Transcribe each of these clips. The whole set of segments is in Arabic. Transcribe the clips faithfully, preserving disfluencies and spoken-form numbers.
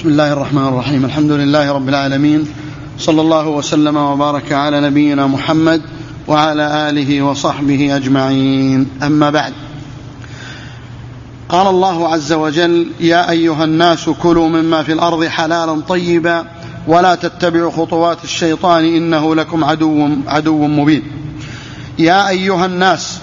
بسم الله الرحمن الرحيم. الحمد لله رب العالمين، صلى الله وسلم وبارك على نبينا محمد وعلى آله وصحبه أجمعين. أما بعد، قال الله عز وجل: يا أيها الناس كلوا مما في الأرض حلالا طيبا ولا تتبعوا خطوات الشيطان إنه لكم عدو, عدو مبين. يا أيها الناس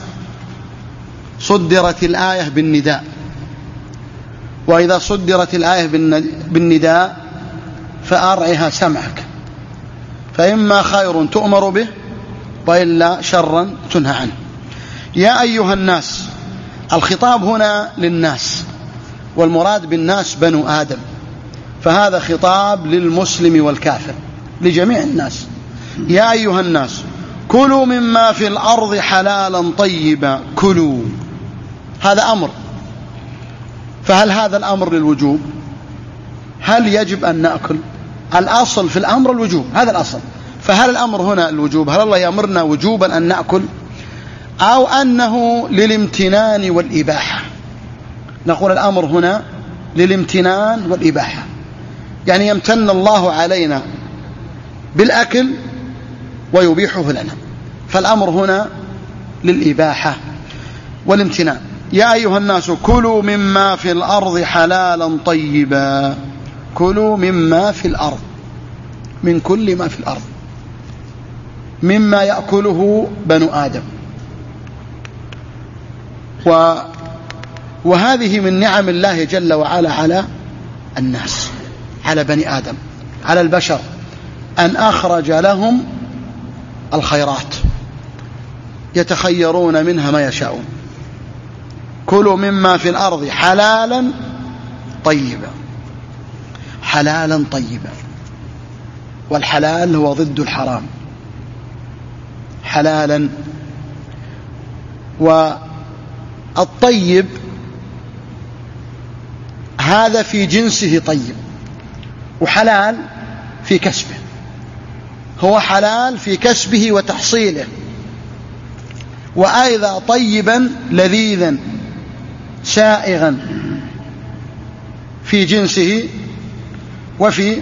صدرت الآية بالنداء، وإذا صدرت الآية بالنداء فأرعها سمعك، فإما خير تؤمر به وإلا شرا تنهى عنه. يا أيها الناس، الخطاب هنا للناس، والمراد بالناس بنو آدم، فهذا خطاب للمسلم والكافر، لجميع الناس. يا أيها الناس كلوا مما في الأرض حلالا طيبا. كلوا، هذا أمر، فهل هذا الأمر للوجوب؟ هل يجب أن نأكل؟ الأصل في الأمر الوجوب، هذا الأصل. فهل الأمر هنا الوجوب؟ هل الله يأمرنا وجوبا أن نأكل، أو أنه للامتنان والإباحة؟ نقول الأمر هنا للامتنان والإباحة، يعني يمتن الله علينا بالأكل ويبيحه لنا، فالأمر هنا للإباحة والامتنان. يا أيها الناس كلوا مما في الأرض حلالا طيبا. كلوا مما في الأرض، من كل ما في الأرض، مما يأكله بنو آدم. و وهذه من نعم الله جل وعلا على الناس، على بني آدم، على البشر، أن أخرج لهم الخيرات يتخيرون منها ما يشاءون. كلوا مما في الأرض حلالا طيبا. حلالا طيبا، والحلال هو ضد الحرام. حلالا، والطيب هذا في جنسه طيب، وحلال في كسبه، هو حلال في كسبه وتحصيله، وأيضا طيبا لذيذا سائغا في جنسه وفي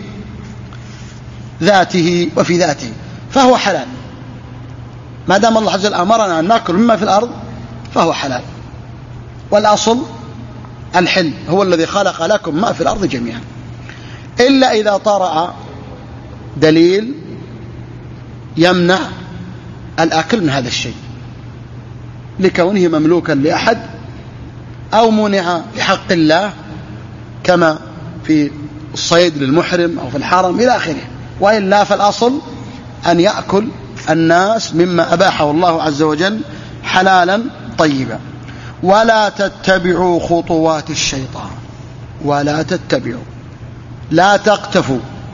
ذاته وفي ذاته فهو حلال. ما دام الله عز وجل أمرنا أن نأكل مما في الأرض فهو حلال، والأصل الحل، هو الذي خلق لكم ما في الأرض جميعا، إلا إذا طرأ دليل يمنع الأكل من هذا الشيء لكونه مملوكا لأحد، أو منع لحق الله، كما في الصيد للمحرم أو في الحرم إلى آخره. وإلا فالأصل أن يأكل الناس مما أباحه الله عز وجل حلالا طيبا. ولا تتبعوا خطوات الشيطان. ولا تتبعوا، لا تقتفوا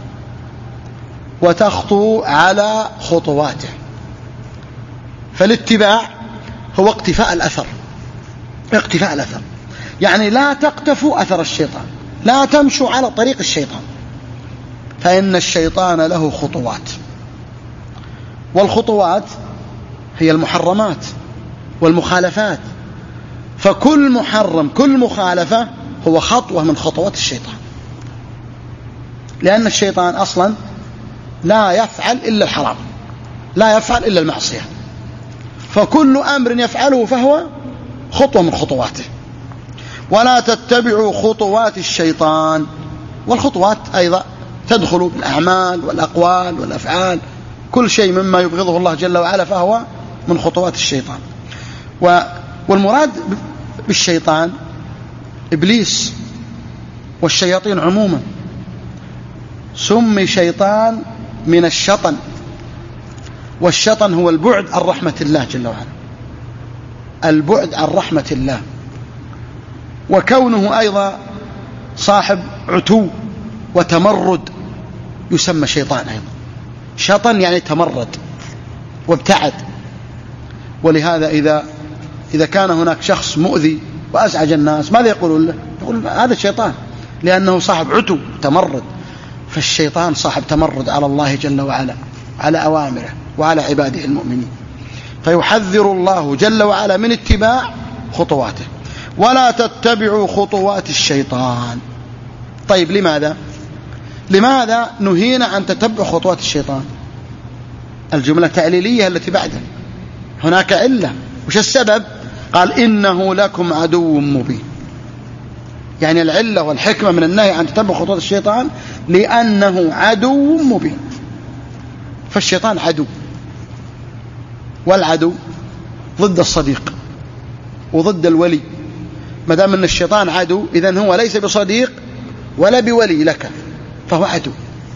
وتخطوا على خطواته. فالاتباع هو اقتفاء الأثر، اقتفاء الأثر، يعني لا تقتفوا أثر الشيطان، لا تمشوا على طريق الشيطان، فإن الشيطان له خطوات، والخطوات هي المحرمات والمخالفات، فكل محرم، كل مخالفة هو خطوة من خطوات الشيطان، لأن الشيطان أصلا لا يفعل إلا الحرام، لا يفعل إلا المعصية، فكل أمر يفعله فهو خطوة من خطواته. ولا تتبعوا خطوات الشيطان، والخطوات أيضا تدخل بالأعمال والأقوال والأفعال، كل شيء مما يبغضه الله جل وعلا فهو من خطوات الشيطان. والمراد بالشيطان إبليس والشياطين عموما، سمي شيطان من الشطن، والشطن هو البعد عن رحمة الله جل وعلا، البعد عن رحمة الله. وكونه أيضا صاحب عتو وتمرد يسمى شيطان أيضا. شطن يعني تمرد وابتعد. ولهذا إذا إذا كان هناك شخص مؤذي وأزعج الناس، ماذا يقولون له؟ يقول هذا الشيطان، لأنه صاحب عتو تمرد. فالشيطان صاحب تمرد على الله جل وعلا، على أوامره وعلى عباده المؤمنين. فيحذر الله جل وعلا من اتباع خطواته. ولا تتبعوا خطوات الشيطان. طيب لماذا؟ لماذا نهينا عن تتبع خطوات الشيطان؟ الجملة التعليلية التي بعدها هناك علة. وش السبب؟ قال إنه لكم عدو مبين. يعني العلة والحكمة من النهي عن تتبع خطوات الشيطان لأنه عدو مبين. فالشيطان عدو، والعدو ضد الصديق وضد الولي. ما دام أن الشيطان عدو إذن هو ليس بصديق ولا بولي لك، فهو عدو.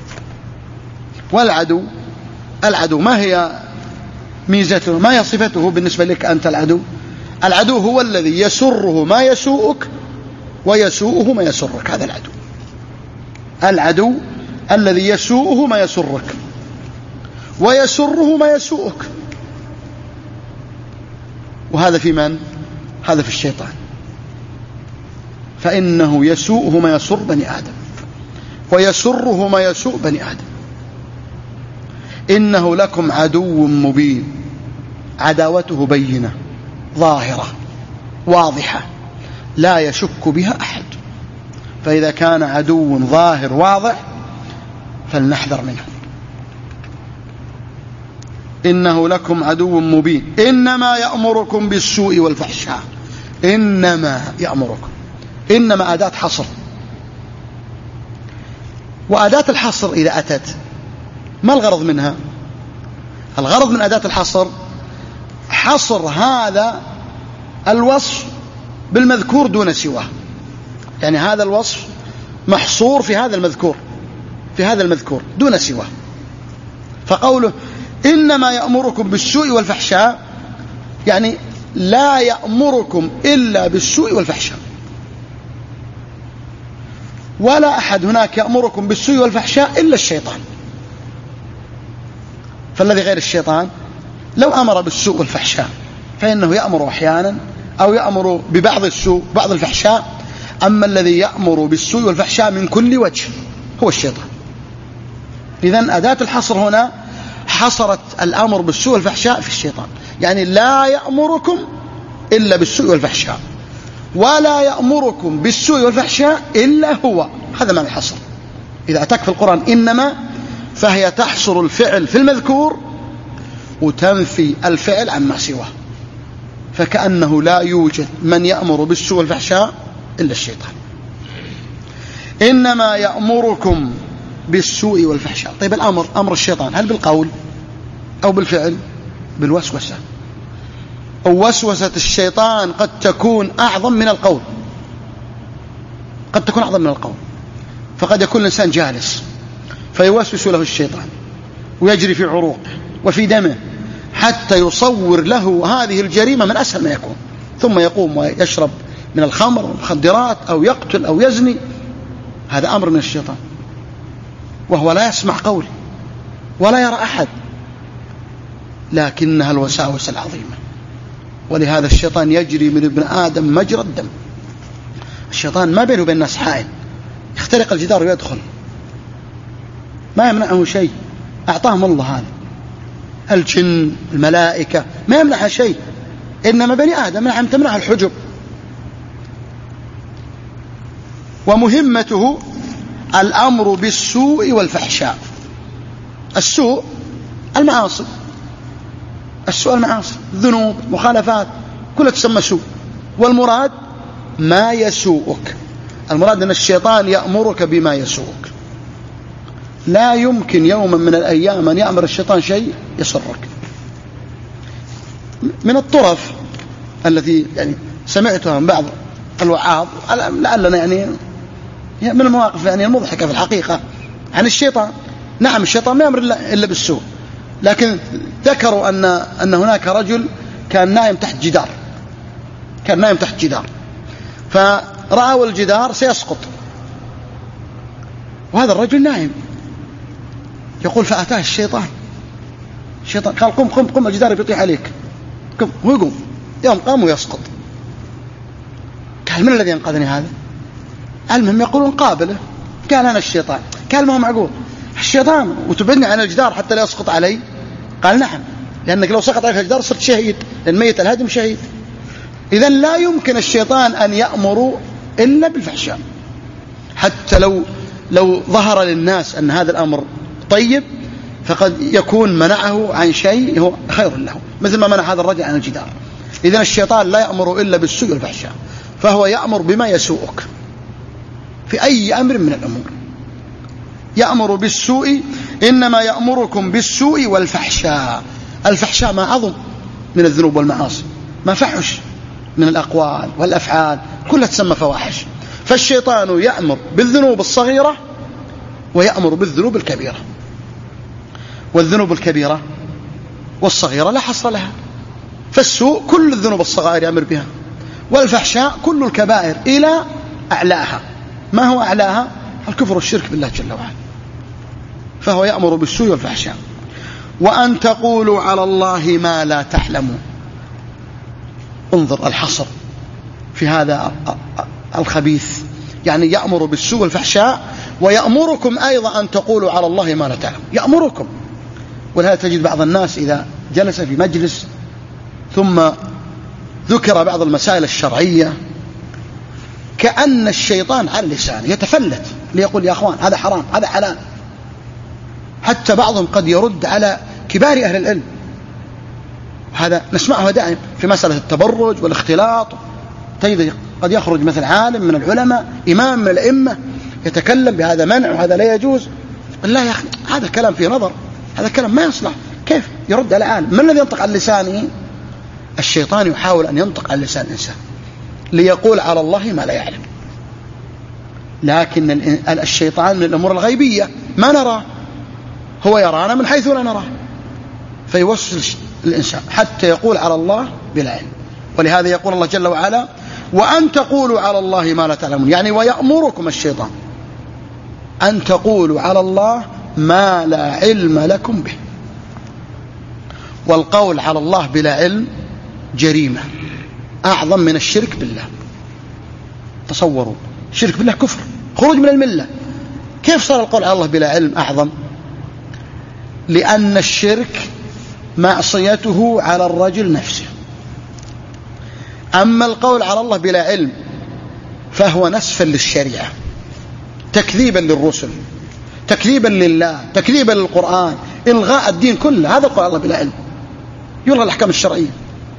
والعدو العدو ما هي ميزته؟ ما هي صفته بالنسبة لك أنت العدو؟ العدو هو الذي يسره ما يسوءك ويسوءه ما يسرك. هذا العدو. العدو الذي يسوءه ما يسرك ويسره ما يسوءك. وهذا في من؟ هذا في الشيطان. فإنه يسوءه ما يسر بني آدم ويسره ما يسوء بني آدم. إنه لكم عدو مبين. عداوته بينة ظاهرة واضحة لا يشك بها أحد. فإذا كان عدو ظاهر واضح فلنحذر منه. إنه لكم عدو مبين. إنما يأمركم بالسوء والفحشاء. إنما يأمركم، إنما أداة حصر. وأداة الحصر إذا أتت ما الغرض منها؟ الغرض من أداة الحصر حصر هذا الوصف بالمذكور دون سواه. يعني هذا الوصف محصور في هذا المذكور في هذا المذكور دون سواه. فقوله إنما يأمركم بالسوء والفحشاء يعني لا يأمركم إلا بالسوء والفحشاء، ولا أحد هناك يأمركم بالسوء والفحشاء إلا الشيطان. فالذي غير الشيطان لو أمر بالسوء والفحشاء فإنه يأمر أحيانا أو يأمر ببعض السوء بعض الفحشاء. أما الذي يأمر بالسوء والفحشاء من كل وجه هو الشيطان. إذن أداة الحصر هنا حصرت الأمر بالسوء والفحشاء في الشيطان. يعني لا يأمركم إلا بالسوء والفحشاء ولا يأمركم بالسوء والفحشاء إلا هو. هذا معنى الحصر. إذا أتاك في القرآن إنما فهي تحصر الفعل في المذكور وتنفي الفعل عما سواه. فكأنه لا يوجد من يأمر بالسوء والفحشاء إلا الشيطان. إنما يأمركم بالسوء والفحشاء. طيب الأمر أمر الشيطان هل بالقول أو بالفعل؟ بالوسوسة. أو وسوسة الشيطان قد تكون أعظم من القول، قد تكون أعظم من القول. فقد يكون الإنسان جالس فيوسوس له الشيطان ويجري في عروقه وفي دمه حتى يصور له هذه الجريمة من أسهل ما يكون، ثم يقوم ويشرب من الخمر والمخدرات أو يقتل أو يزني. هذا أمر من الشيطان وهو لا يسمع قول ولا يرى أحد، لكنها الوساوس العظيمة. ولهذا الشيطان يجري من ابن آدم مجرى الدم. الشيطان ما بينه وبين الناس حائل، يخترق الجدار ويدخل، ما يمنعه شيء. أعطاهم الله هذا. الجن الملائكة ما يمنعها شيء، إنما بني آدم نعم تمنعها الحجب. ومهمته الأمر بالسوء والفحشاء. السوء المعاصي، السوء المعاصي الذنوب مخالفات كلها تسمى سوء. والمراد ما يسوءك. المراد أن الشيطان يأمرك بما يسوءك. لا يمكن يوما من الأيام أن يأمر الشيطان شيء يسرك. من الطرف التي يعني سمعتها من بعض الوعاظ لعلنا يعني من المواقف يعني المضحكة في الحقيقة عن الشيطان. نعم الشيطان ما يأمر إلا بالسوء، لكن ذكروا أن أن هناك رجل كان نايم تحت جدار، كان نايم تحت جدار فرأوا الجدار سيسقط، وهذا الرجل نايم. يقول فأتاه الشيطان الشيطان قال قم قم قم الجدار بيطيح عليك، قم. هو يقوم، يوم قام ويسقط. قال من الذي ينقذني هذا؟ المهم يقولون قابله. قال أنا الشيطان. قال ما هو معقول الشيطان وتبعدني عن الجدار حتى لا يسقط علي؟ قال نعم، لأنك لو سقط عليك الجدار صرت شهيد، لأن ميت الهدم شهيد. إذن لا يمكن الشيطان أن يأمر إلا بالفحشاء. حتى لو لو ظهر للناس أن هذا الأمر طيب فقد يكون منعه عن شيء هو خير له، مثل ما منع هذا الرجل عن الجدار. إذن الشيطان لا يأمر إلا بالسوء والفحشاء، فهو يأمر بما يسوءك في أي أمر من الأمور. يأمر بالسوء، إنما يأمركم بالسوء والفحشاء. الفحشاء ما عظم من الذنوب والمعاصي، ما فحش من الأقوال والأفعال كلها تسمى فواحش. فالشيطان يأمر بالذنوب الصغيرة ويأمر بالذنوب الكبيرة، والذنوب الكبيرة والصغيرة لا حصر لها. فالسوء كل الذنوب الصغائر يأمر بها، والفحشاء كل الكبائر إلى أعلاها. ما هو أعلاها؟ الكفر والشرك بالله جل وعلا. فهو يأمر بالسوء والفحشاء. وأن تقولوا على الله ما لا تعلمون. انظر الحصر في هذا الخبيث، يعني يأمر بالسوء والفحشاء ويأمركم أيضا أن تقولوا على الله ما لا تعلمون. يأمركم. ولهذا تجد بعض الناس إذا جلس في مجلس ثم ذكر بعض المسائل الشرعية كأن الشيطان على لسانه يتفلت ليقول يا أخوان هذا حرام هذا حلال. حتى بعضهم قد يرد على كبار أهل العلم، هذا نسمعه دائما في مسألة التبرج والاختلاط. تجد قد يخرج مثل عالم من العلماء، إمام من الأئمة، يتكلم بهذا منع وهذا لا يجوز. لا يا أخي هذا كلام فيه نظر، هذا كلام ما يصلح. كيف يرد على عالم؟ من الذي ينطق عن لسانه؟ الشيطان يحاول أن ينطق عن لسان الإنسان ليقول على الله ما لا يعلم. لكن الشيطان من الأمور الغيبية ما نراه، هو يرانا من حيث لا نراه، فيوسوس الإنسان حتى يقول على الله بلا علم. ولهذا يقول الله جل وعلا وأن تقولوا على الله ما لا تعلمون، يعني ويأمركم الشيطان أن تقولوا على الله ما لا علم لكم به. والقول على الله بلا علم جريمة أعظم من الشرك بالله. تصوروا، الشرك بالله كفر، خروج من الملة. كيف صار القول على الله بلا علم أعظم؟ لأن الشرك معصيته على الرجل نفسه، أما القول على الله بلا علم فهو نسفا للشريعة، تكذيبا للرسل، تكذيبا لله، تكذيبا للقرآن، إلغاء الدين كله. هذا القول على الله بلا علم، يلغى الأحكام الشرعية.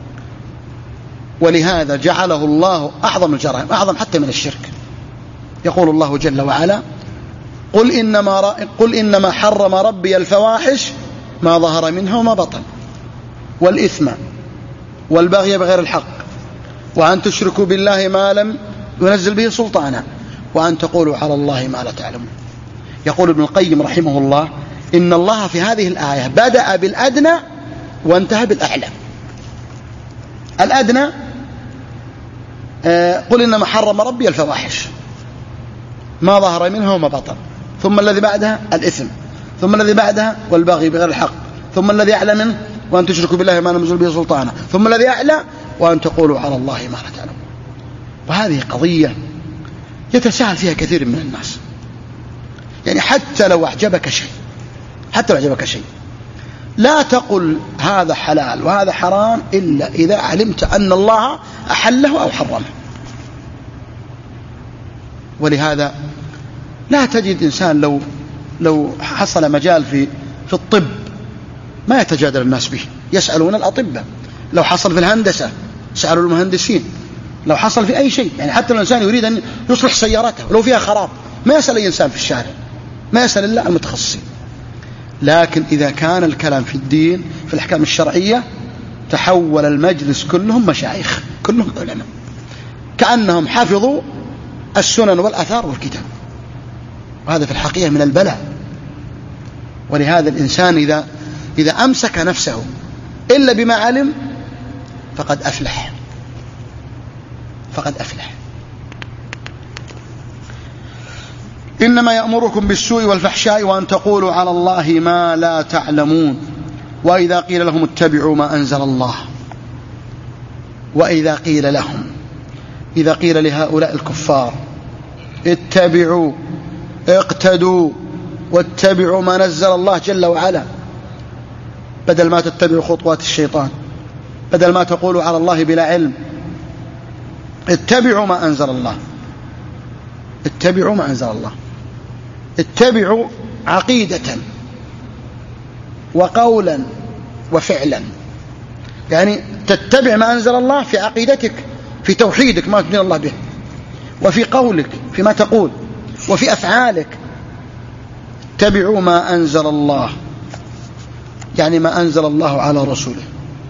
ولهذا جعله الله أعظم الجرائم، أعظم حتى من الشرك. يقول الله جل وعلا قل إنما, قل إنما حرم ربي الفواحش ما ظهر منها وما بطن والإثم والبغي بغير الحق وأن تشركوا بالله ما لم ينزل به سلطانا وأن تقولوا على الله ما لا تعلمون. يقول ابن القيم رحمه الله إن الله في هذه الآية بدأ بالأدنى وانتهى بالأعلى. الأدنى آه قل إنما حرم ربي الفواحش ما ظهر منها وما بطن، ثم الذي بعدها الإثم، ثم الذي بعدها والبغي بغير الحق، ثم الذي أعلى منه وأن تشركوا بالله ما لم ينزل به سلطانا، ثم الذي أعلى وأن تقولوا على الله ما لا تعلمون. وهذه قضية يتساهل فيها كثير من الناس. يعني حتى لو أعجبك شيء، حتى لو أعجبك شيء لا تقل هذا حلال وهذا حرام إلا إذا علمت أن الله أحله أو حرمه. ولهذا لا تجد إنسان لو لو حصل مجال في في الطب ما يتجادل الناس به، يسألون الأطباء. لو حصل في الهندسة سألوا المهندسين. لو حصل في أي شيء، يعني حتى الإنسان يريد أن يصلح سيارته ولو فيها خراب ما يسأل أي إنسان في الشارع، ما يسأل إلا المتخصصين. لكن إذا كان الكلام في الدين في الأحكام الشرعية تحول المجلس كلهم مشايخ، كلهم علماء، كأنهم حفظوا السنن والآثار والكتاب. وهذا في الحقيقة من البلاء. ولهذا الإنسان إذا إذا أمسك نفسه إلا بما علم فقد أفلح، فقد أفلح. إنما يأمركم بالسوء والفحشاء وأن تقولوا على الله ما لا تعلمون. وإذا قيل لهم اتبعوا ما أنزل الله، وإذا قيل لهم، إذا قيل لهؤلاء الكفار اتبعوا اقتدوا واتبعوا ما نزل الله جل وعلا، بدل ما تتبعوا خطوات الشيطان، بدل ما تقولوا على الله بلا علم، اتبعوا ما أنزل الله، اتبعوا ما أنزل الله. اتبعوا عقيدة وقولا وفعلا، يعني تتبع ما أنزل الله في عقيدتك، في توحيدك ما تدين الله به، وفي قولك فيما تقول، وفي أفعالك. اتبعوا ما أنزل الله، يعني ما أنزل الله على رسوله،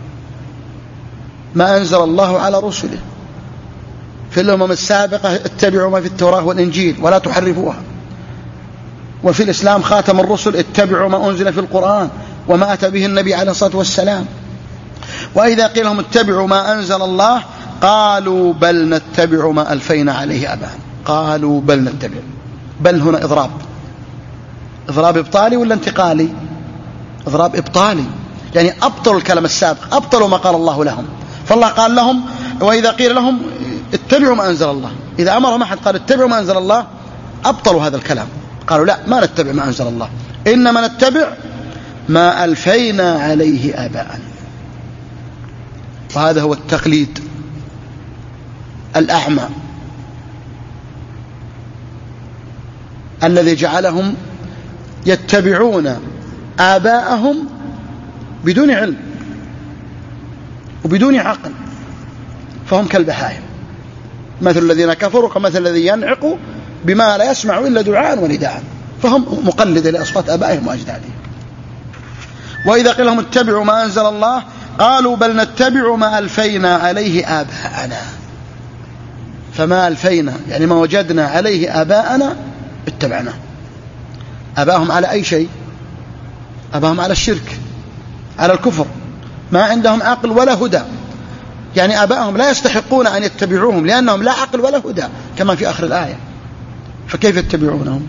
ما أنزل الله على رسله. في الأمم السابقة اتبعوا ما في التوراة والإنجيل ولا تحرفوها، وفي الإسلام خاتم الرسل اتبعوا ما أنزل في القرآن وما أتى به النبي عليه الصلاة والسلام. وإذا قيل لهم اتبعوا ما أنزل الله قالوا بل نتبع ما ألفينا عليه آباءنا. قالوا بل نتبع، بل هنا إضراب، إضراب إبطالي ولا انتقالي؟ إضراب إبطالي، يعني أبطلوا الكلام السابق، أبطلوا ما قال الله لهم. فالله قال لهم وإذا قيل لهم اتبعوا ما أنزل الله، إذا أمرهم أحد قال اتبعوا ما أنزل الله أبطلوا هذا الكلام، قالوا لا ما نتبع ما أنزل الله، إنما نتبع ما ألفينا عليه آباءنا. وهذا هو التقليد الأعمى الذي جعلهم يتبعون آباءهم بدون علم وبدون عقل، فهم كالبهائم، مثل الذين كفروا كمثل الذي ينعق بما لا يسمع إلا دعاء ونداء، فهم مقلدة لأصوات آبائهم وأجدادهم. وإذا قيل لهم اتبعوا ما أنزل الله قالوا بل نتبع ما ألفينا عليه آباءنا. فما ألفينا يعني ما وجدنا عليه آباءنا اتبعنا. آباءهم على أي شيء؟ آباءهم على الشرك، على الكفر، ما عندهم عقل ولا هدى، يعني آباءهم لا يستحقون أن يتبعوهم لأنهم لا عقل ولا هدى كما في آخر الآية، فكيف يتبعونهم؟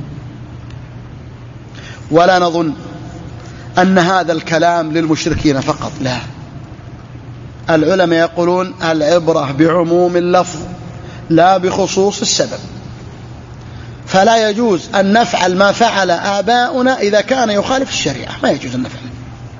ولا نظن أن هذا الكلام للمشركين فقط، لا، العلماء يقولون العبرة بعموم اللفظ لا بخصوص السبب، فلا يجوز أن نفعل ما فعل آباؤنا إذا كان يخالف الشريعة، ما يجوز أن نفعل.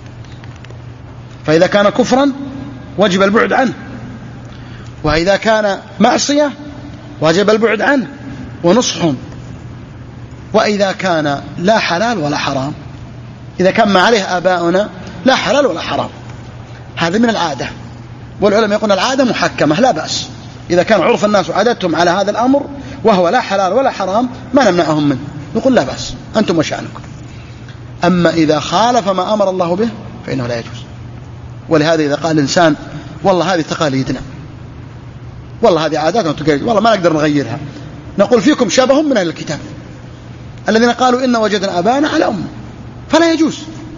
فإذا كان كفرا وجب البعد عنه، وإذا كان معصية وجب البعد عنه ونصحهم، وإذا كان لا حلال ولا حرام، إذا كان ما عليه آباؤنا لا حلال ولا حرام، هذا من العادة، والعلماء يقولون العادة محكمة لا بأس، إذا كان عرف الناس وعادتهم على هذا الأمر وهو لا حلال ولا حرام ما نمنعهم منه، نقول لا بأس أنتم وشأنكم. أما إذا خالف ما أمر الله به فإنه لا يجوز. ولهذا إذا قال الإنسان والله هذه تقاليدنا، والله هذه عاداتنا وتقاليد، والله ما نقدر نغيرها، نقول فيكم شبه من أهل الكتاب الذين قالوا إن وجدنا آباءنا على أمة، فلا يجوز.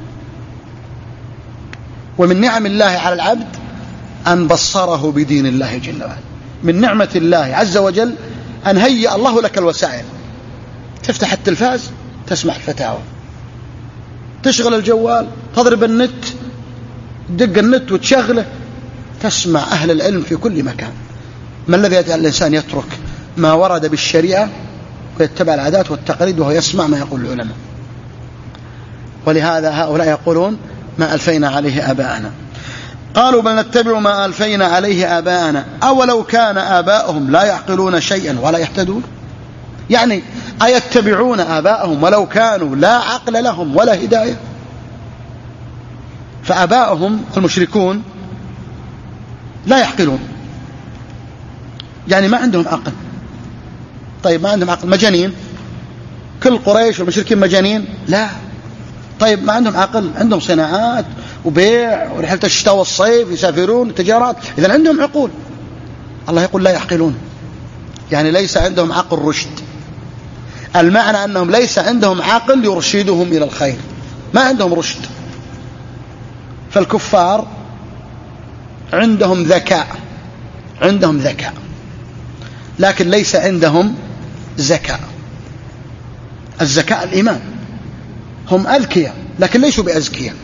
ومن نعم الله على العبد أن بصره بدين الله جل وعلا، من نعمة الله عز وجل أن هيأ الله لك الوسائل، تفتح التلفاز تسمع الفتاوى، تشغل الجوال تضرب النت تدق النت وتشغله تسمع أهل العلم في كل مكان. ما الذي يجعل الإنسان يترك ما ورد بالشريعة ويتبع العادات والتقاليد وهو يسمع ما يقول العلماء؟ ولهذا هؤلاء يقولون ما ألفينا عليه آباءنا. قالوا بل نتبع ما ألفينا عليه آباءنا أولو كان آباؤهم لا يعقلون شيئا ولا يهتدون، يعني أيتبعون آباءهم ولو كانوا لا عقل لهم ولا هداية؟ فآباؤهم المشركون لا يعقلون، يعني ما عندهم عقل. طيب ما عندهم عقل، مجانين، كل قريش والمشركين مجانين؟ لا. طيب ما عندهم عقل، عندهم صناعات وبيع ورحلة الشتاء والصيف، يسافرون تجارات، إذن عندهم عقول. الله يقول لا يعقلون، يعني ليس عندهم عقل رشد، المعنى أنهم ليس عندهم عقل يرشدهم إلى الخير، ما عندهم رشد. فالكفار عندهم ذكاء، عندهم ذكاء لكن ليس عندهم زكاء. الزكاء الإيمان، هم أذكياء لكن ليسوا بأزكياء.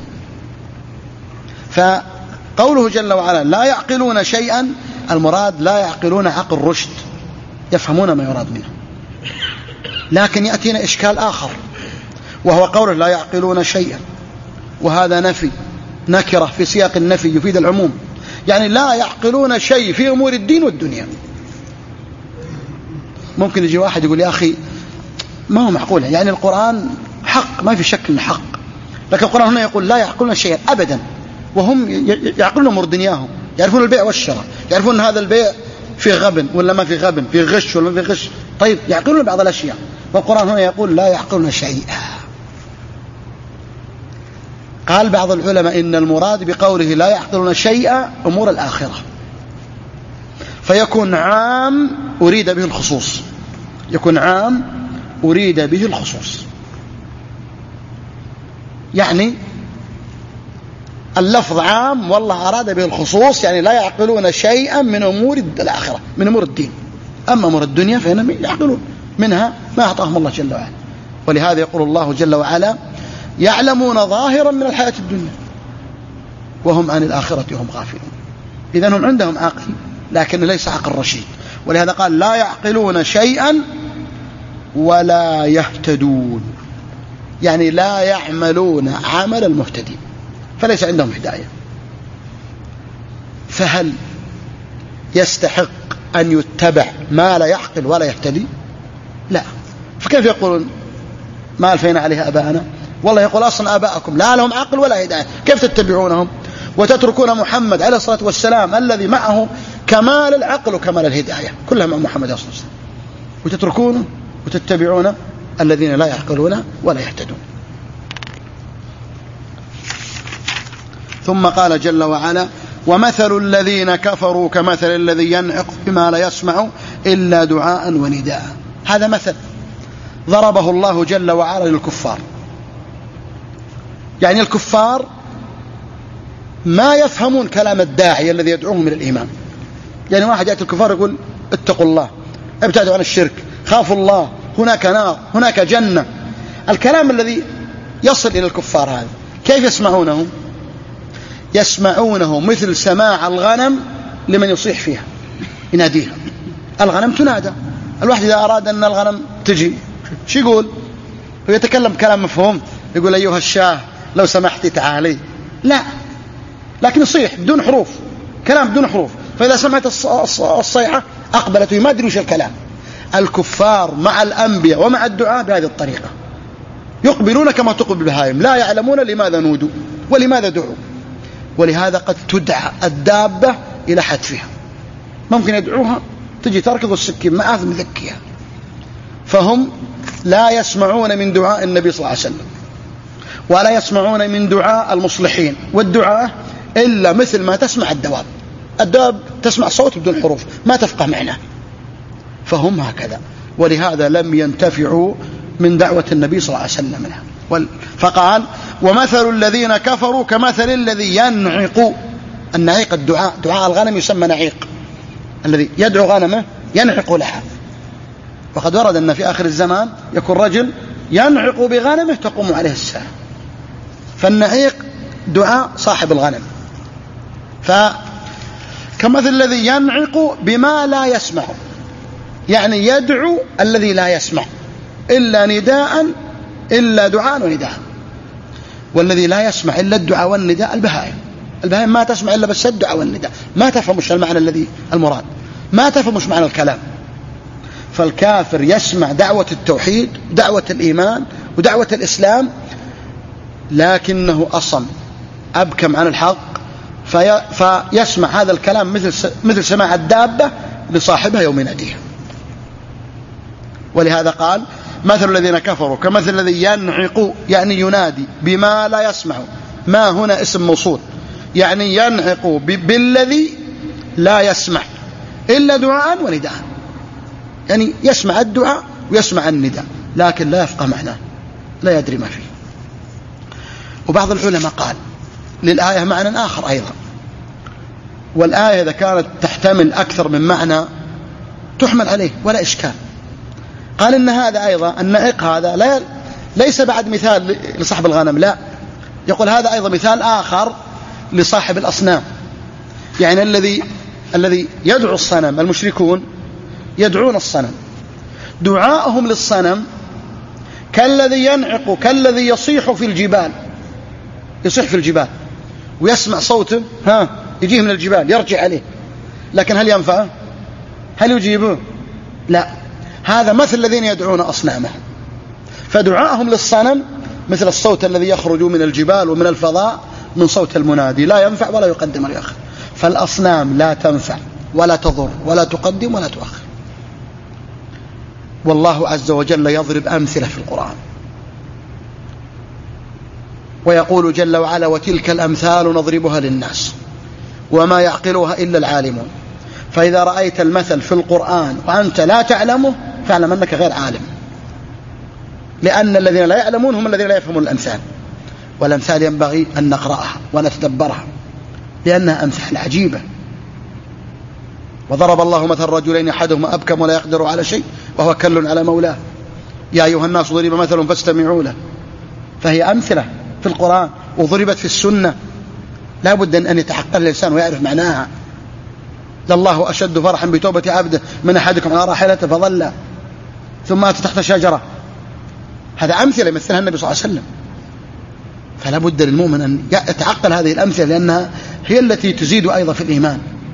فقوله جل وعلا لا يعقلون شيئا، المراد لا يعقلون عقل رشد، يفهمون ما يراد منه. لكن يأتينا إشكال آخر وهو قوله لا يعقلون شيئا، وهذا نفي، نكرة في سياق النفي يفيد العموم، يعني لا يعقلون شيء في أمور الدين والدنيا. ممكن يجي واحد يقول يا أخي ما هو معقول. يعني القرآن حق، ما في شك انه حق، لكن القرآن هنا يقول لا يعقلون شيئا أبدا، وهم يعقلون أمور دنياهم، يعرفون البيع والشراء، يعرفون هذا البيع فيه غبن ولا ما فيه غبن، فيه غش ولا ما فيه غش. طيب يعقلون بعض الأشياء، والقرآن هنا يقول لا يعقلون شيئا. قال بعض العلماء إن المراد بقوله لا يعقلون شيئا أمور الآخرة، فيكون عام أريد به الخصوص، يكون عام أريد به الخصوص. يعني اللفظ عام والله أراد به الخصوص، يعني لا يعقلون شيئا من أمور الآخرة، من أمور الدين. أما أمور الدنيا فإنهم يعقلون منها ما أعطاهم الله جل وعلا. ولهذا يقول الله جل وعلا يعلمون ظاهرا من الحياة الدنيا وهم عن الآخرة هم غافلون. إذن هم عندهم عقل لكن ليس عقل رشيد، ولهذا قال لا يعقلون شيئا ولا يهتدون، يعني لا يعملون عمل المهتدين، فليس عندهم هداية. فهل يستحق أن يتبع ما لا يعقل ولا يهتدي؟ لا. فكيف يقولون ما ألفينا عليه أباءنا؟ والله يقول أصلا آباءكم لا لهم عقل ولا هداية، كيف تتبعونهم وتتركون محمد عليه الصلاة والسلام الذي معه كمال العقل وكمال الهداية كلها مع محمد عليه الصلاة والسلام، وتتركونه وتتبعون الذين لا يعقلون ولا يهتدون. ثم قال جل وعلا ومثل الذين كفروا كمثل الذي ينعق بما لا يسمع إلا دعاء ونداء. هذا مثل ضربه الله جل وعلا للكفار. يعني الكفار ما يفهمون كلام الداعي الذي يدعوهم إلى الإيمان. يعني واحد يأتي الكفار يقول اتقوا الله، ابتعدوا عن الشرك، خافوا الله، هناك نار، هناك جنة. الكلام الذي يصل إلى الكفار هذا كيف يسمعونه؟ يسمعونه مثل سماع الغنم لمن يصيح فيها يناديها. الغنم تنادى، الواحد إذا أراد أن الغنم تجي شو يقول؟ ويتكلم كلام مفهوم، يقول أيها الشاه لو سمحتي تعالي، لا، لكن يصيح بدون حروف، كلام بدون حروف. فإذا سمعت الصيحة أقبلت وما أدري وش الكلام. الكفار مع الأنبياء ومع الدعاء بهذه الطريقة يقبلون كما تقبل البهائم، لا يعلمون لماذا نودوا ولماذا دعوا. ولهذا قد تدعى الدابة إلى حتفها، ممكن يدعوها تجي تركض السكين معها مذكيها. فهم لا يسمعون من دعاء النبي صلى الله عليه وسلم ولا يسمعون من دعاء المصلحين والدعاء إلا مثل ما تسمع الدواب. الدواب تسمع صوت بدون حروف ما تفقه معناه، فهم هكذا. ولهذا لم ينتفعوا من دعوة النبي صلى الله عليه وسلم منها. فقال ومثل الذين كفروا كمثل الذي ينعق. النعيق الدعاء، دعاء الغنم يسمى نعيق، الذي يدعو غنمه ينعق لها. وقد ورد أن في آخر الزمان يكون رجل ينعق بغنمه تقوم عليه الساعة. فالنعيق دعاء صاحب الغنم. فكمثل الذي ينعق بما لا يسمع، يعني يدعو الذي لا يسمع إلا نداء إلا دعاء ونداء. والذي لا يسمع إلا الدعاء والنداء البهائم. البهائم ما تسمع إلا بس الدعاء والنداء، ما تفهمش المعنى الذي المراد، ما تفهمش معنى الكلام. فالكافر يسمع دعوة التوحيد، دعوة الإيمان ودعوة الإسلام، لكنه أصم أبكم عن الحق، في فيسمع هذا الكلام مثل مثل سماع الدابة لصاحبها يوم يناديها. ولهذا قال مثل الذين كفروا كمثل الذي ينعق، يعني ينادي بما لا يسمع. ما هنا اسم موصول، يعني ينعق بالذي لا يسمع إلا دعاء ونداء، يعني يسمع الدعاء ويسمع النداء لكن لا يفقه معناه، لا يدري ما فيه. وبعض العلماء قال للآية معنى آخر أيضا، والآية إذا كانت تحتمل أكثر من معنى تحمل عليه ولا إشكال. قال إن هذا أيضا النعق هذا لا ليس بعد مثال لصاحب الغنم، لا، يقول هذا أيضا مثال آخر لصاحب الأصنام. يعني الذي الذي يدعو الصنم، المشركون يدعون الصنم، دعاءهم للصنم كالذي ينعق، كالذي يصيح في الجبال، يصيح في الجبال ويسمع صوته ها يجيه من الجبال يرجع عليه، لكن هل ينفعه؟ هل يجيبه؟ لا. هذا مثل الذين يدعون أصنامهم. فدعاءهم للصنم مثل الصوت الذي يخرج من الجبال ومن الفضاء من صوت المنادي، لا ينفع ولا يقدم ولا يؤخر. فالأصنام لا تنفع ولا تضر ولا تقدم ولا تؤخر. والله عز وجل يضرب أمثلة في القرآن ويقول جل وعلا: وتلك الأمثال نضربها للناس وما يعقلها إلا العالمون. فإذا رأيت المثل في القرآن وأنت لا تعلمه فاعلم أنك غير عالم، لأن الذين لا يعلمون هم الذين لا يفهمون الأمثال. والأمثال ينبغي أن نقرأها ونتدبرها لأنها أمثال عجيبة. وضرب الله مثل رجلين أحدهما أبكم ولا يقدر على شيء وهو كل على مولاه يا أيها الناس ضرب مثل فاستمعوا له. فهي أمثلة في القرآن وضربت في السنة، لا بد أن يتحقق الإنسان ويعرف معناها. لله أشد فرحا بتوبة عبده من أحدكم على راحلته فظل ثم أتى تحت شجرة. هذا أمثلة يمثلها النبي صلى الله عليه وسلم. فلا بد للمؤمن أن يتعقل هذه الأمثلة لأنها هي التي تزيد أيضا في الإيمان.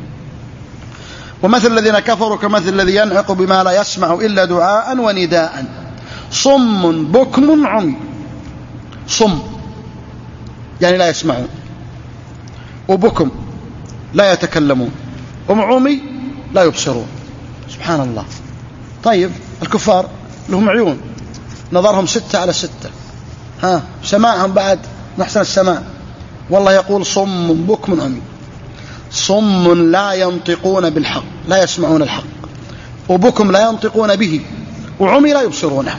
ومثل الذين كفروا كمثل الذي ينعق بما لا يسمع إلا دعاء ونداء صم بكم عمي. صم يعني لا يسمعون، وبكم لا يتكلمون، وعمي لا يبصرون. سبحان الله. طيب الكفار لهم عيون نظرهم ستة على ستة، ها سماعهم بعد نحسن السماع. والله يقول صم بكم عمي. صم لا ينطقون بالحق، لا يسمعون الحق، وبكم لا ينطقون به، وعمي لا يبصرونه.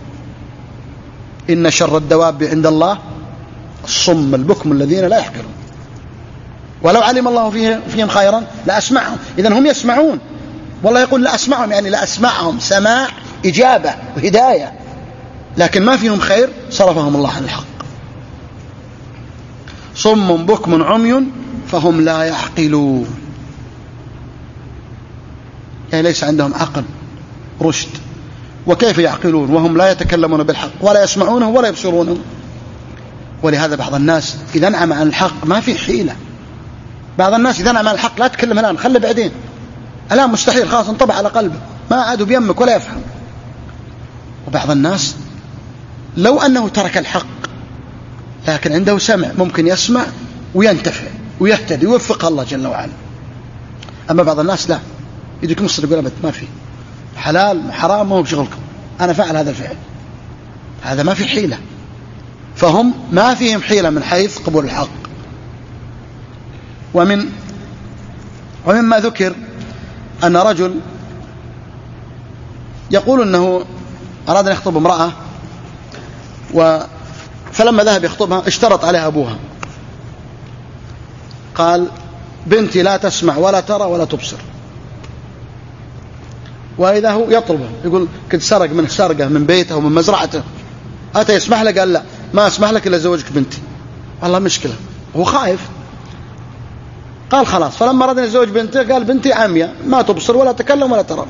إن شر الدواب عند الله الصم البكم الذين لا يحقرون. ولو علم الله فيه فيهم خيرا لا أسمعهم. إذن هم يسمعون، والله يقول لا أسمعهم يعني لا أسمعهم سماع إجابة وهداية، لكن ما فيهم خير صرفهم الله عن الحق. صم بكم عمي فهم لا يعقلون، يعني ليس عندهم عقل رشد. وكيف يعقلون وهم لا يتكلمون بالحق ولا يسمعونه ولا يبصرونه؟ ولهذا بعض الناس إذا انعم عن الحق ما في حيلة. بعض الناس إذا انعم عن الحق لا تكلم الآن، خلي بعدين، الآن مستحيل، خلاص انطبع على قلبه، ما عاد بيمك ولا يفهم. وبعض الناس لو أنه ترك الحق لكن عنده سمع ممكن يسمع وينتفع ويهتدي ويوفق الله جل وعلا. أما بعض الناس لا، يديك مصر يقول أبد ما في حلال حرام ما هو بشغلكم، أنا فعل هذا الفعل، هذا ما في حيلة. فهم ما فيهم حيلة من حيث قبول الحق. ومن ومما ذكر أن رجل يقول أنه أراد أن يخطب امرأة، فلما ذهب يخطبها اشترط عليها أبوها، قال بنتي لا تسمع ولا ترى ولا تبصر. وإذا هو يطلبه يقول كنت سرق من سرقة من بيته ومن مزرعته، أتى يسمح لك؟ قال لا ما أسمح لك إلا زوجك بنتي. والله مشكلة، هو خائف. قال خلاص، فلما أراد أن يزوج بنته قال بنتي عمية ما تبصر ولا تكلم ولا ترى.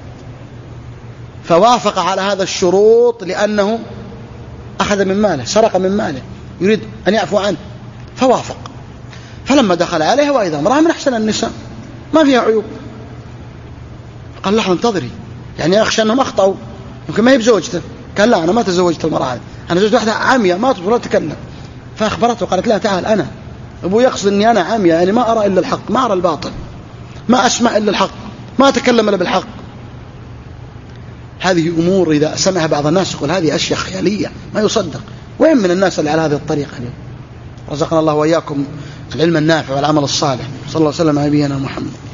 فوافق على هذا الشروط لأنه أخذ من ماله، سرق من ماله، يريد أن يعفو عنه، فوافق. فلما دخل عليها وإذا امرأة من أحسن النساء ما فيها عيوب، قال لحظة انتظري، يعني أخشى أنهم أخطأوا، يمكن ما هي بزوجته. قال لا أنا ما تزوجت المرأة، أنا زوجت واحدة عامية ما تبصر ولا تتكلم. فأخبرته قالت لا تعال أنا أبو يقصد أني أنا عامية، يعني ما أرى إلا الحق، ما أرى الباطل، ما أسمع إلا الحق، ما أتكلم إلا بالحق. هذه أمور إذا سمعها بعض الناس يقول هذه أشياء خيالية ما يصدق. وين من الناس اللي على هذه الطريقة اليوم؟ رزقنا الله وإياكم العلم النافع والعمل الصالح. صلى الله عليه وسلم على نبينا محمد.